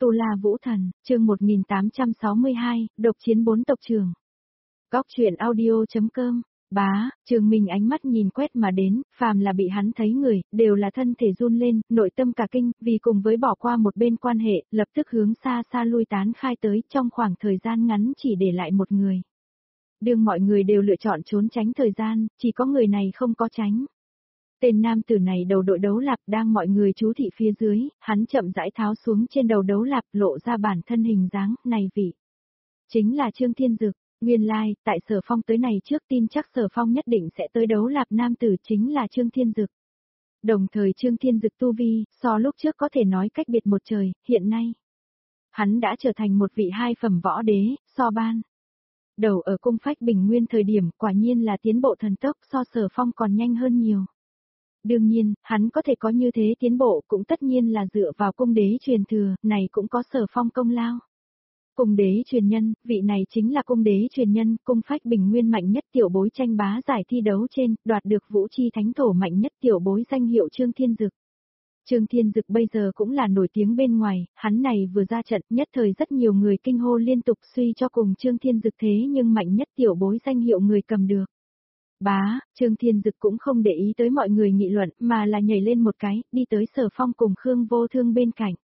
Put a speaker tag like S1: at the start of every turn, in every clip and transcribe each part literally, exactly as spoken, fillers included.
S1: Tu La Vũ Thần, chương một nghìn tám trăm sáu mươi hai, độc chiến bốn tộc trưởng. Góc truyện audio.com, bá, Trường Minh ánh mắt nhìn quét mà đến, phàm là bị hắn thấy người, đều là thân thể run lên, nội tâm cả kinh, vì cùng với bỏ qua một bên quan hệ, lập tức hướng xa xa lui tán khai tới, trong khoảng thời gian ngắn chỉ để lại một người. Đương mọi người đều lựa chọn trốn tránh thời gian, chỉ có người này không có tránh. Tên nam tử này đầu đội đấu lạp đang mọi người chú thị phía dưới, hắn chậm rãi tháo xuống trên đầu đấu lạp lộ ra bản thân hình dáng, này vị. Chính là Trương Thiên Dực, nguyên lai, like, tại Sở Phong tới này trước tin chắc Sở Phong nhất định sẽ tới đấu lạp nam tử chính là Trương Thiên Dực. Đồng thời Trương Thiên Dực tu vi, so lúc trước có thể nói cách biệt một trời, hiện nay. Hắn đã trở thành một vị hai phẩm võ đế, so ban. Đầu ở cung phách bình nguyên thời điểm quả nhiên là tiến bộ thần tốc so Sở Phong còn nhanh hơn nhiều. Đương nhiên, hắn có thể có như thế tiến bộ cũng tất nhiên là dựa vào cung đế truyền thừa, này cũng có Sở Phong công lao. Cung đế truyền nhân, vị này chính là cung đế truyền nhân, cung phách bình nguyên mạnh nhất tiểu bối tranh bá giải thi đấu trên, đoạt được vũ chi thánh thổ mạnh nhất tiểu bối danh hiệu Trương Thiên Dực. Trương Thiên Dực bây giờ cũng là nổi tiếng bên ngoài, hắn này vừa ra trận nhất thời rất nhiều người kinh hô liên tục suy cho cùng Trương Thiên Dực thế nhưng mạnh nhất tiểu bối danh hiệu người cầm được. Bá, Trương Thiên Dực cũng không để ý tới mọi người nghị luận mà là nhảy lên một cái, đi tới Sở Phong cùng Khương Vô Thương bên cạnh.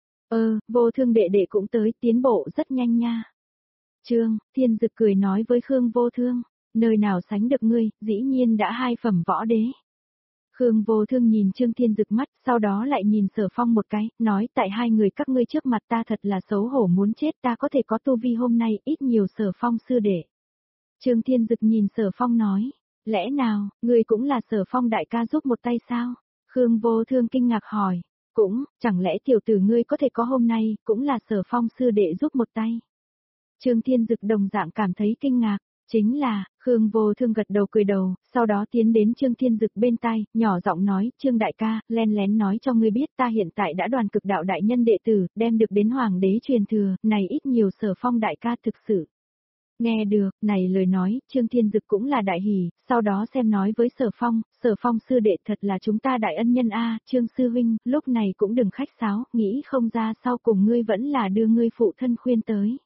S1: Ơ, Vô Thương đệ đệ cũng tới, tiến bộ rất nhanh nha. Trương, Thiên Dực cười nói với Khương Vô Thương, nơi nào sánh được ngươi, dĩ nhiên đã hai phẩm võ đế. Khương Vô Thương nhìn Trương Thiên Dực mắt, sau đó lại nhìn Sở Phong một cái, nói tại hai người các ngươi trước mặt ta thật là xấu hổ muốn chết, ta có thể có tu vi hôm nay ít nhiều Sở Phong sư đệ. Trương Thiên Dực nhìn Sở Phong nói. Lẽ nào, ngươi cũng là Sở Phong đại ca giúp một tay sao? Khương Vô Thương kinh ngạc hỏi. Cũng, chẳng lẽ tiểu tử ngươi có thể có hôm nay, cũng là Sở Phong sư đệ giúp một tay. Trương Thiên Dực đồng dạng cảm thấy kinh ngạc, chính là, Khương Vô Thương gật đầu cười đầu, sau đó tiến đến Trương Thiên Dực bên tai, nhỏ giọng nói, Trương đại ca, len lén nói cho ngươi biết ta hiện tại đã đoàn cực đạo đại nhân đệ tử, đem được đến hoàng đế truyền thừa, này ít nhiều Sở Phong đại ca thực sự. Nghe được, này lời nói, Trương Thiên Dực cũng là đại hỉ, sau đó xem nói với Sở Phong, Sở Phong sư đệ thật là chúng ta đại ân nhân a, Trương sư huynh, lúc này cũng đừng khách sáo, nghĩ không ra sau cùng ngươi vẫn là đưa ngươi phụ thân khuyên tới.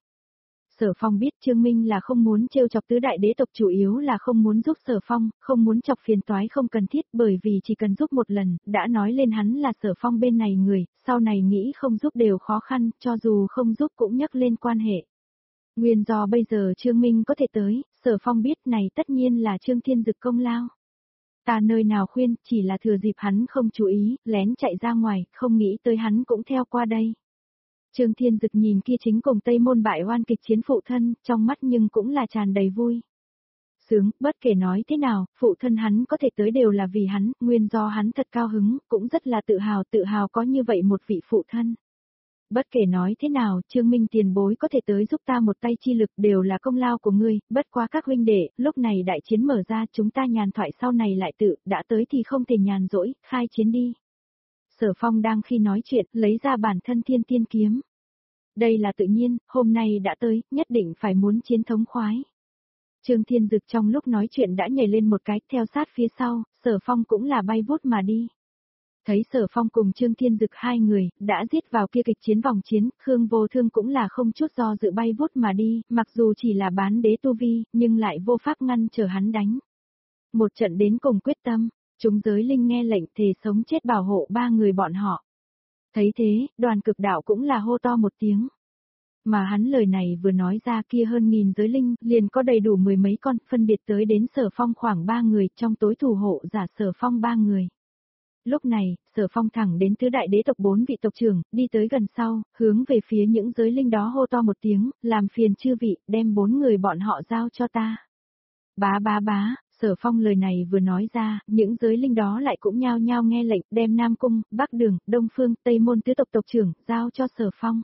S1: Sở Phong biết Trương Minh là không muốn trêu chọc tứ đại đế tộc, chủ yếu là không muốn giúp Sở Phong, không muốn chọc phiền toái không cần thiết, bởi vì chỉ cần giúp một lần, đã nói lên hắn là Sở Phong bên này người, sau này nghĩ không giúp đều khó khăn, cho dù không giúp cũng nhắc lên quan hệ. Nguyên do bây giờ Trương Minh có thể tới, Sở Phong biết này tất nhiên là Trương Thiên Dực công lao. Ta nơi nào khuyên, chỉ là thừa dịp hắn không chú ý, lén chạy ra ngoài, không nghĩ tới hắn cũng theo qua đây. Trương Thiên Dực nhìn kia chính cùng Tây Môn bại oan kịch chiến phụ thân, trong mắt nhưng cũng là tràn đầy vui. Sướng, bất kể nói thế nào, phụ thân hắn có thể tới đều là vì hắn, nguyên do hắn thật cao hứng, cũng rất là tự hào, tự hào có như vậy một vị phụ thân. Bất kể nói thế nào, Trương Minh tiền bối có thể tới giúp ta một tay chi lực đều là công lao của ngươi, bất quá các huynh đệ, lúc này đại chiến mở ra chúng ta nhàn thoại sau này lại tự, đã tới thì không thể nhàn rỗi, khai chiến đi. Sở Phong đang khi nói chuyện, lấy ra bản thân thiên tiên kiếm. Đây là tự nhiên, hôm nay đã tới, nhất định phải muốn chiến thống khoái. Trương Thiên Dực trong lúc nói chuyện đã nhảy lên một cái, theo sát phía sau, Sở Phong cũng là bay vút mà đi. Thấy Sở Phong cùng Trương Thiên Dực hai người, đã giết vào kia kịch chiến vòng chiến, Khương Vô Thương cũng là không chút do dự bay vút mà đi, mặc dù chỉ là bán đế tu vi, nhưng lại vô pháp ngăn trở hắn đánh. Một trận đến cùng quyết tâm, chúng giới linh nghe lệnh thề sống chết bảo hộ ba người bọn họ. Thấy thế, đoàn cực đạo cũng là hô to một tiếng. Mà hắn lời này vừa nói ra kia hơn nghìn giới linh, liền có đầy đủ mười mấy con, phân biệt tới đến Sở Phong khoảng ba người, trong tối thủ hộ giả Sở Phong ba người. Lúc này, Sở Phong thẳng đến tứ đại đế tộc bốn vị tộc trưởng, đi tới gần sau, hướng về phía những giới linh đó hô to một tiếng, làm phiền chư vị, đem bốn người bọn họ giao cho ta. Bá bá bá, Sở Phong lời này vừa nói ra, những giới linh đó lại cũng nhao nhao nghe lệnh, đem Nam Cung, Bắc Đường, Đông Phương, Tây Môn tứ tộc tộc trưởng, giao cho Sở Phong.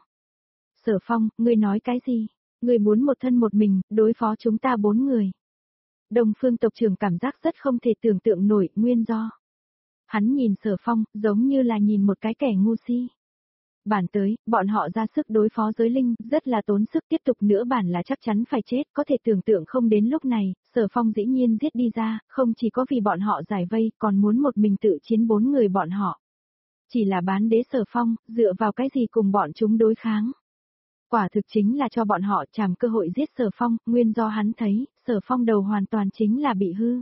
S1: Sở Phong, ngươi nói cái gì? Ngươi muốn một thân một mình, đối phó chúng ta bốn người. Đông Phương tộc trưởng cảm giác rất không thể tưởng tượng nổi, nguyên do. Hắn nhìn Sở Phong, giống như là nhìn một cái kẻ ngu si. Bản tới, bọn họ ra sức đối phó giới linh, rất là tốn sức, tiếp tục nữa bản là chắc chắn phải chết, có thể tưởng tượng không đến lúc này, Sở Phong dĩ nhiên giết đi ra, không chỉ có vì bọn họ giải vây, còn muốn một mình tự chiến bốn người bọn họ. Chỉ là bán đế Sở Phong, dựa vào cái gì cùng bọn chúng đối kháng. Quả thực chính là cho bọn họ chàm cơ hội giết Sở Phong, nguyên do hắn thấy, Sở Phong đầu hoàn toàn chính là bị hư.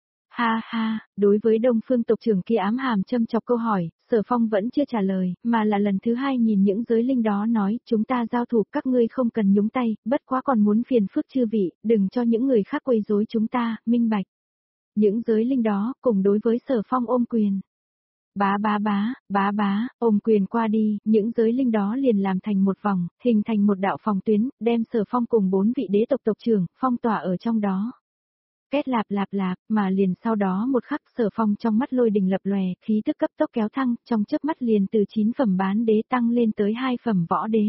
S1: Ha ha, đối với Đông Phương tộc trưởng kia ám hàm châm chọc câu hỏi, Sở Phong vẫn chưa trả lời, mà là lần thứ hai nhìn những giới linh đó nói, chúng ta giao thủ các ngươi không cần nhúng tay, bất quá còn muốn phiền phức chư vị, đừng cho những người khác quấy rối chúng ta, minh bạch. Những giới linh đó, cùng đối với Sở Phong ôm quyền. Bá bá bá, bá bá, ôm quyền qua đi, những giới linh đó liền làm thành một vòng, hình thành một đạo phòng tuyến, đem Sở Phong cùng bốn vị đế tộc tộc trưởng, phong tỏa ở trong đó. Két lạp lạp lạp, mà liền sau đó một khắc Sở Phong trong mắt lôi đình lập lòe, khí tức cấp tốc kéo thăng, trong chớp mắt liền từ chín phẩm bán đế tăng lên tới hai phẩm võ đế.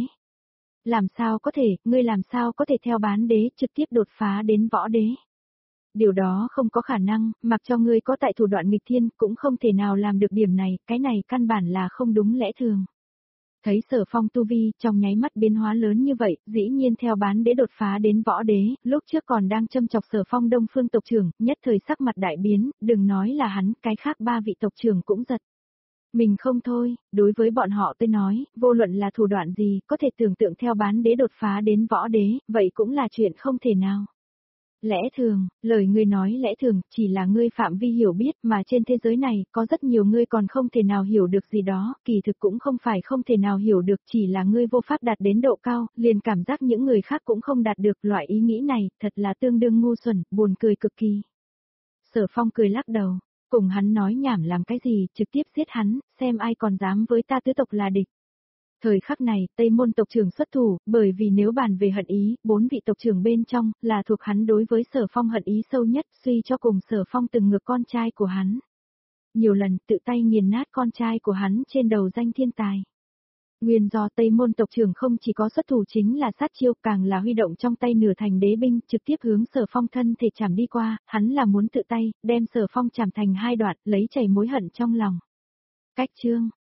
S1: Làm sao có thể, ngươi làm sao có thể theo bán đế trực tiếp đột phá đến võ đế? Điều đó không có khả năng, mặc cho ngươi có tại thủ đoạn nghịch thiên cũng không thể nào làm được điểm này, cái này căn bản là không đúng lẽ thường. Thấy Sở Phong tu vi trong nháy mắt biến hóa lớn như vậy, dĩ nhiên theo bán đế đột phá đến võ đế, lúc trước còn đang châm chọc Sở Phong Đông Phương tộc trưởng, nhất thời sắc mặt đại biến, đừng nói là hắn, cái khác ba vị tộc trưởng cũng giật. Mình không thôi, đối với bọn họ tôi nói, vô luận là thủ đoạn gì, có thể tưởng tượng theo bán đế đột phá đến võ đế, vậy cũng là chuyện không thể nào. Lẽ thường, lời ngươi nói lẽ thường, chỉ là ngươi phạm vi hiểu biết mà trên thế giới này, có rất nhiều ngươi còn không thể nào hiểu được gì đó, kỳ thực cũng không phải không thể nào hiểu được, chỉ là ngươi vô pháp đạt đến độ cao, liền cảm giác những người khác cũng không đạt được loại ý nghĩ này, thật là tương đương ngu xuẩn, buồn cười cực kỳ. Sở Phong cười lắc đầu, cùng hắn nói nhảm làm cái gì, trực tiếp giết hắn, xem ai còn dám với ta tứ tộc là địch. Thời khắc này, Tây Môn tộc trưởng xuất thủ, bởi vì nếu bàn về hận ý, bốn vị tộc trưởng bên trong, là thuộc hắn đối với Sở Phong hận ý sâu nhất, suy cho cùng Sở Phong từng ngược con trai của hắn. Nhiều lần tự tay nghiền nát con trai của hắn trên đầu danh thiên tài. Nguyên do Tây Môn tộc trưởng không chỉ có xuất thủ chính là sát chiêu, càng là huy động trong tay nửa thành đế binh, trực tiếp hướng Sở Phong thân thể chảm đi qua, hắn là muốn tự tay, đem Sở Phong chảm thành hai đoạn, lấy chảy mối hận trong lòng. Cách chương